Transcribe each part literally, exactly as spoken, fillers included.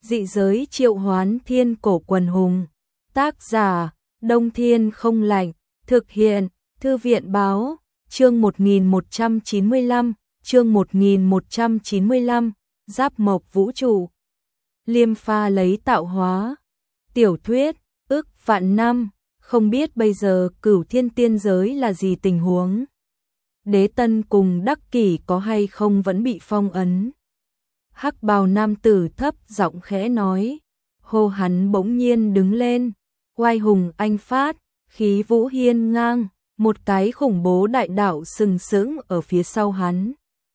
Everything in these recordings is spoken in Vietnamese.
Dị giới triệu hoán thiên cổ quần hùng. Tác giả, Đông Thiên không lạnh. Thực hiện, Thư viện báo, chương một nghìn một trăm chín mươi lăm, chương một nghìn một trăm chín mươi lăm, Giáp Mộc Vũ Trụ. Liêm Pha lấy tạo hóa. Tiểu thuyết, ức vạn năm, không biết bây giờ Cửu Thiên tiên giới là gì tình huống. Đế Tân cùng Đắc Kỷ có hay không vẫn bị phong ấn. Hắc bào nam tử thấp giọng khẽ nói, hô hắn bỗng nhiên đứng lên, oai hùng anh phát, khí vũ hiên ngang, một cái khủng bố đại đạo sừng sững ở phía sau hắn.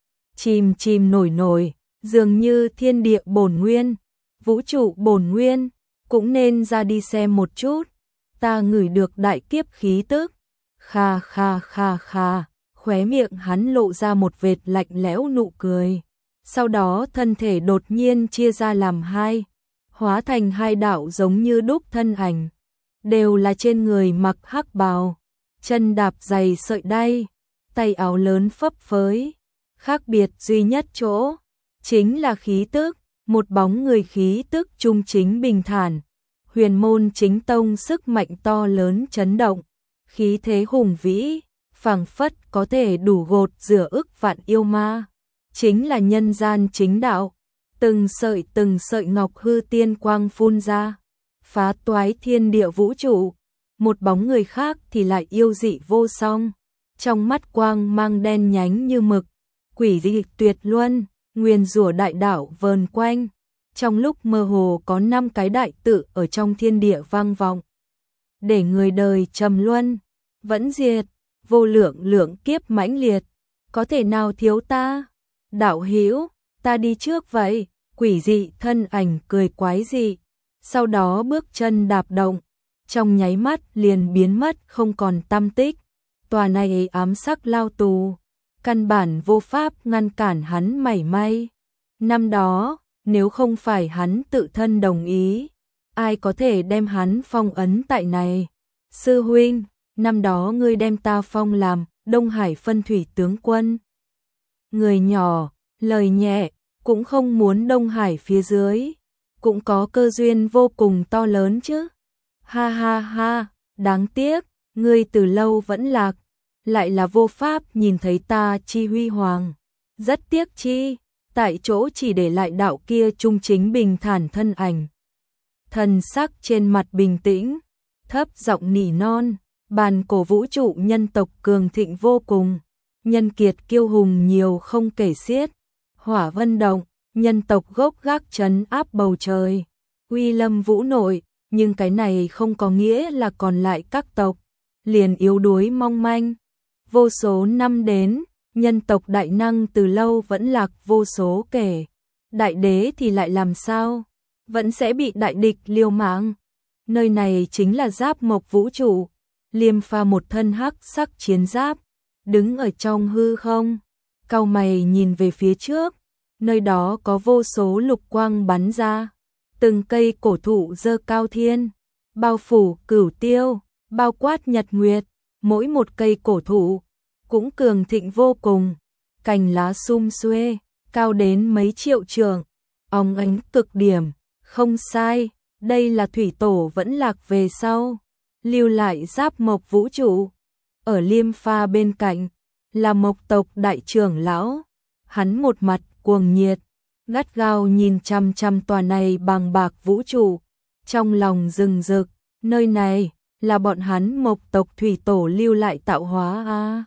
Chìm chìm nổi nổi, dường như thiên địa bổn nguyên, vũ trụ bổn nguyên, cũng nên ra đi xem một chút, ta ngửi được đại kiếp khí tức. Kha kha kha kha, khóe miệng hắn lộ ra một vệt lạnh lẽo nụ cười. Sau đó thân thể đột nhiên chia ra làm hai, hóa thành hai đạo giống như đúc thân ảnh, đều là trên người mặc hắc bào, chân đạp giày sợi đay, tay áo lớn phấp phới. Khác biệt duy nhất chỗ, chính là khí tức, một bóng người khí tức trung chính bình thản, huyền môn chính tông sức mạnh to lớn chấn động, khí thế hùng vĩ, phảng phất có thể đủ gột rửa ức vạn yêu ma. Chính là nhân gian chính đạo, từng sợi từng sợi ngọc hư tiên quang phun ra, phá toái thiên địa vũ trụ. Một bóng người khác thì lại yêu dị vô song, trong mắt quang mang đen nhánh như mực, quỷ dị tuyệt luân, nguyên rủa đại đạo vờn quanh. Trong lúc mơ hồ có năm cái đại tự ở trong thiên địa vang vọng, để người đời trầm luân, vẫn diệt, vô lượng lượng kiếp mãnh liệt, có thể nào thiếu ta? Đạo hữu, ta đi trước vậy. Quỷ dị thân ảnh cười quái dị, sau đó bước chân đạp động, trong nháy mắt liền biến mất không còn tăm tích. Tòa này ám sắc lao tù, căn bản vô pháp ngăn cản hắn mảy may. Năm đó, nếu không phải hắn tự thân đồng ý, ai có thể đem hắn phong ấn tại này? Sư huynh, năm đó ngươi đem ta phong làm Đông Hải phân thủy tướng quân. Người nhỏ, lời nhẹ, cũng không muốn Đông Hải phía dưới, cũng có cơ duyên vô cùng to lớn chứ. Ha ha ha, đáng tiếc, ngươi từ lâu vẫn lạc, lại là vô pháp nhìn thấy ta chi huy hoàng. Rất tiếc chi, tại chỗ chỉ để lại đạo kia trung chính bình thản thân ảnh. Thần sắc trên mặt bình tĩnh, thấp giọng nỉ non, bàn cổ vũ trụ nhân tộc cường thịnh vô cùng, nhân kiệt kiêu hùng nhiều không kể xiết. Hỏa vân động, nhân tộc gốc gác trấn áp bầu trời, uy lâm vũ nội, nhưng cái này không có nghĩa là còn lại các tộc liền yếu đuối mong manh. Vô số năm đến, nhân tộc đại năng từ lâu vẫn lạc vô số kể, đại đế thì lại làm sao? Vẫn sẽ bị đại địch liều mạng. Nơi này chính là Giáp Mộc Vũ Trụ. Liêm Pha một thân hắc sắc chiến giáp, đứng ở trong hư không, cau mày nhìn về phía trước, nơi đó có vô số lục quang bắn ra, từng cây cổ thụ dơ cao thiên, bao phủ cửu tiêu, bao quát nhật nguyệt, mỗi một cây cổ thụ cũng cường thịnh vô cùng, cành lá sum xuê, cao đến mấy triệu trượng, óng ánh cực điểm. Không sai, đây là thủy tổ vẫn lạc về sau, lưu lại Giáp Mộc Vũ Trụ. Ở Liêm Pha bên cạnh là Mộc tộc đại trưởng lão, hắn một mặt cuồng nhiệt, gắt gao nhìn chăm chăm tòa này bàng bạc vũ trụ, trong lòng rừng rực, nơi này là bọn hắn Mộc tộc thủy tổ lưu lại tạo hóa a. À.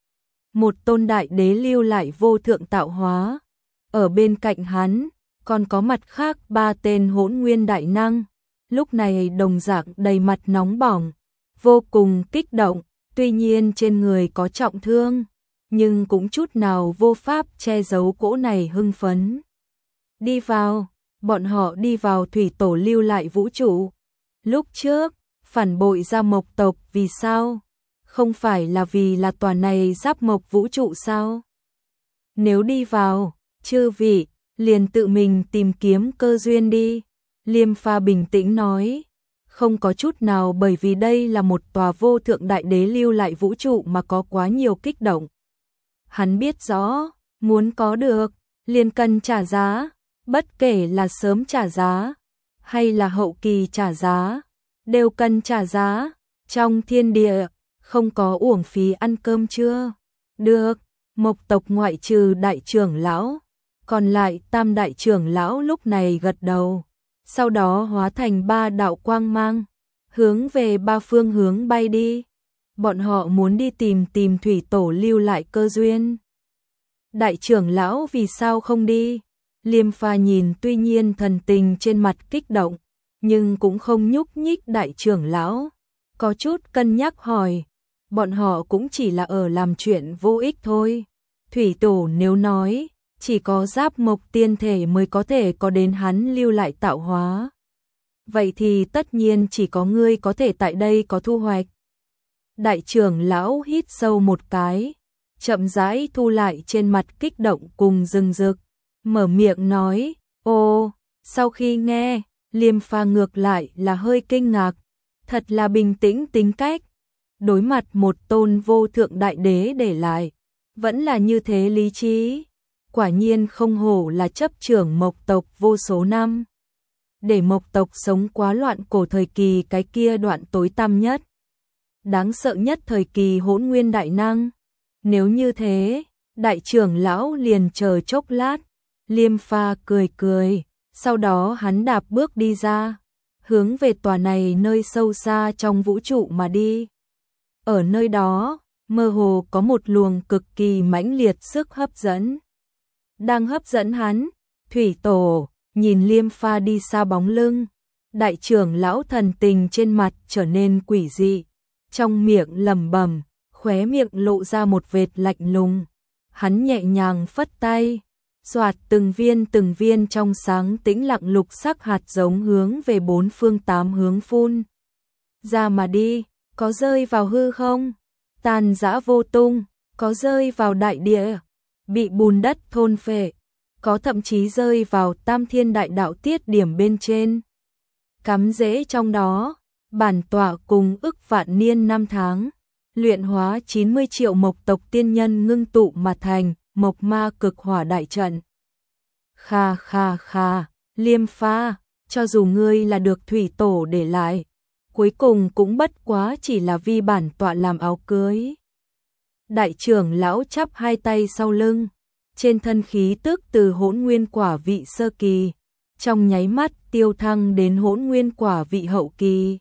Một tôn đại đế lưu lại vô thượng tạo hóa, ở bên cạnh hắn còn có mặt khác ba tên hỗn nguyên đại năng, lúc này đồng dạng đầy mặt nóng bỏng, vô cùng kích động, tuy nhiên trên người có trọng thương, nhưng cũng chút nào vô pháp che giấu cỗ này hưng phấn. Đi vào, bọn họ đi vào thủy tổ lưu lại vũ trụ. Lúc trước, phản bội ra Mộc tộc vì sao? Không phải là vì là tòa này Giáp Mộc Vũ Trụ sao? Nếu đi vào, chư vị liền tự mình tìm kiếm cơ duyên đi. Liêm Pha bình tĩnh nói, không có chút nào bởi vì đây là một tòa vô thượng đại đế lưu lại vũ trụ mà có quá nhiều kích động. Hắn biết rõ, muốn có được, liền cần trả giá, Bất kể là sớm trả giá, hay là hậu kỳ trả giá, đều cần trả giá. Trong thiên địa, không có uổng phí ăn cơm chưa? Được, Mộc tộc ngoại trừ đại trưởng lão, còn lại tam đại trưởng lão lúc này gật đầu. Sau đó hóa thành ba đạo quang mang, hướng về ba phương hướng bay đi. Bọn họ muốn đi tìm tìm thủy tổ lưu lại cơ duyên. Đại trưởng lão vì sao không đi? Liêm Pha nhìn tuy nhiên thần tình trên mặt kích động, nhưng cũng không nhúc nhích. Đại trưởng lão có chút cân nhắc hỏi, bọn họ cũng chỉ là ở làm chuyện vô ích thôi. Thủy tổ nếu nói, chỉ có Giáp Mộc tiên thể mới có thể có đến hắn lưu lại tạo hóa. Vậy thì tất nhiên chỉ có ngươi có thể tại đây có thu hoạch. Đại trưởng lão hít sâu một cái, chậm rãi thu lại trên mặt kích động cùng rừng rực, mở miệng nói, ô, sau khi nghe, Liêm Pha ngược lại là hơi kinh ngạc, thật là bình tĩnh tính cách. Đối mặt một tôn vô thượng đại đế để lại, vẫn là như thế lý trí. Quả nhiên không hổ là chấp trưởng Mộc tộc vô số năm. Để Mộc tộc sống quá loạn cổ thời kỳ cái kia đoạn tối tăm nhất, đáng sợ nhất thời kỳ hỗn nguyên đại năng. Nếu như thế, đại trưởng lão liền chờ chốc lát. Liêm Pha cười cười, sau đó hắn đạp bước đi ra, hướng về tòa này nơi sâu xa trong vũ trụ mà đi. Ở nơi đó, mơ hồ có một luồng cực kỳ mãnh liệt sức hấp dẫn đang hấp dẫn hắn. Thủy tổ nhìn Liêm Pha đi xa bóng lưng, đại trưởng lão thần tình trên mặt trở nên quỷ dị, trong miệng lẩm bẩm, khóe miệng lộ ra một vệt lạnh lùng. Hắn nhẹ nhàng phất tay, xoạt từng viên từng viên trong sáng tĩnh lặng lục sắc hạt giống hướng về bốn phương tám hướng phun ra mà đi. Có rơi vào hư không, tàn rã vô tung, có rơi vào đại địa, bị bùn đất thôn phệ, có thậm chí rơi vào tam thiên đại đạo tiết điểm bên trên. Cắm rễ trong đó, bản tọa cùng ức vạn niên năm tháng, luyện hóa chín mươi triệu Mộc tộc tiên nhân ngưng tụ mà thành Mộc Ma cực hỏa đại trận. Kha kha kha, Liêm Pha, cho dù ngươi là được thủy tổ để lại, cuối cùng cũng bất quá chỉ là vi bản tọa làm áo cưới. Đại trưởng lão chắp hai tay sau lưng, trên thân khí tức từ hỗn nguyên quả vị sơ kỳ, trong nháy mắt tiêu thăng đến hỗn nguyên quả vị hậu kỳ.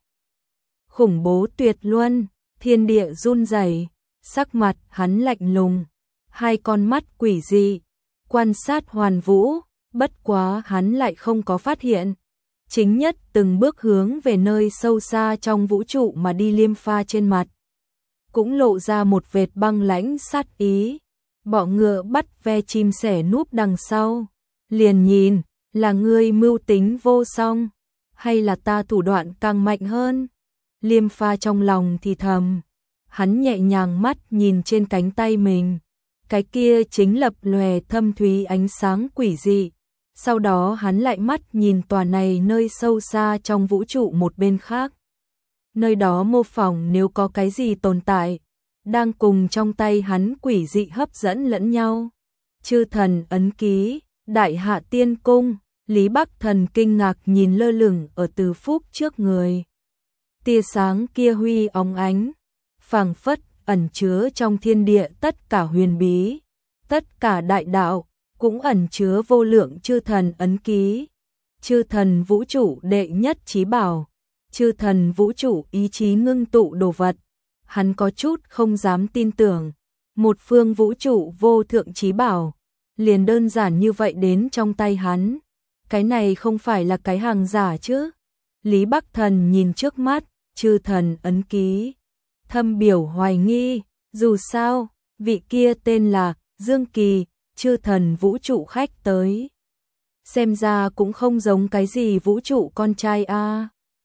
Khủng bố tuyệt luân, thiên địa run rẩy, sắc mặt hắn lạnh lùng, hai con mắt quỷ dị, quan sát hoàn vũ, bất quá hắn lại không có phát hiện. Chính nhất từng bước hướng về nơi sâu xa trong vũ trụ mà đi. Liêm Pha trên mặt cũng lộ ra một vệt băng lãnh sát ý. Bọ ngựa bắt ve chim sẻ núp đằng sau, liền nhìn, là ngươi mưu tính vô song, hay là ta thủ đoạn càng mạnh hơn? Liêm Pha trong lòng thì thầm, hắn nhẹ nhàng mắt nhìn trên cánh tay mình, cái kia chính lập lòe thâm thúy ánh sáng quỷ dị. Sau đó hắn lại mắt nhìn tòa này nơi sâu xa trong vũ trụ một bên khác. Nơi đó mô phỏng nếu có cái gì tồn tại, đang cùng trong tay hắn quỷ dị hấp dẫn lẫn nhau. Chư thần ấn ký, đại hạ tiên cung, Lý Bắc Thần kinh ngạc nhìn lơ lửng ở Từ Phúc trước người. Tia sáng kia huy óng ánh, phảng phất ẩn chứa trong thiên địa tất cả huyền bí, tất cả đại đạo, cũng ẩn chứa vô lượng chư thần ấn ký. Chư thần vũ trụ đệ nhất chí bảo, chư thần vũ trụ ý chí ngưng tụ đồ vật. Hắn có chút không dám tin tưởng, một phương vũ trụ vô thượng chí bảo, liền đơn giản như vậy đến trong tay hắn. Cái này không phải là cái hàng giả chứ? Lý Bắc Thần nhìn trước mắt, chư thần ấn ký, thâm biểu hoài nghi, dù sao, vị kia tên là Dương Kỳ, chư thần vũ trụ khách tới. Xem ra cũng không giống cái gì vũ trụ con trai a. À.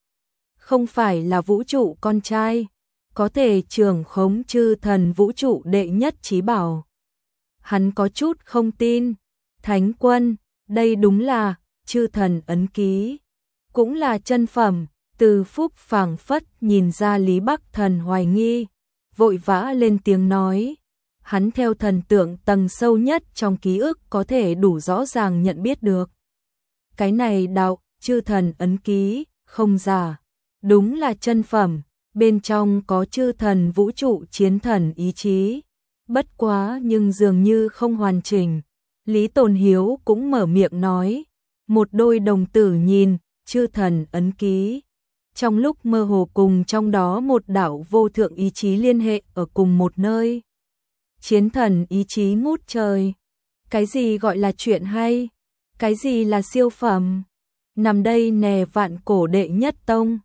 Không phải là vũ trụ con trai, có thể trưởng khống chư thần vũ trụ đệ nhất chí bảo. Hắn có chút không tin. Thánh quân, đây đúng là chư thần ấn ký, cũng là chân phẩm. Từ Phúc phảng phất nhìn ra Lý Bắc Thần hoài nghi, vội vã lên tiếng nói. Hắn theo thần tượng tầng sâu nhất trong ký ức có thể đủ rõ ràng nhận biết được. cái này đạo, chư thần ấn ký, không giả, đúng là chân phẩm, bên trong có chư thần vũ trụ chiến thần ý chí. Bất quá nhưng dường như không hoàn chỉnh. Lý Tồn Hiếu cũng mở miệng nói, một đôi đồng tử nhìn, chư thần ấn ký. Trong lúc mơ hồ cùng trong đó một đạo vô thượng ý chí liên hệ ở cùng một nơi. Chiến thần ý chí ngút trời. Cái gì gọi là chuyện hay? Cái gì là siêu phẩm? Nằm đây nè vạn cổ đệ nhất tông.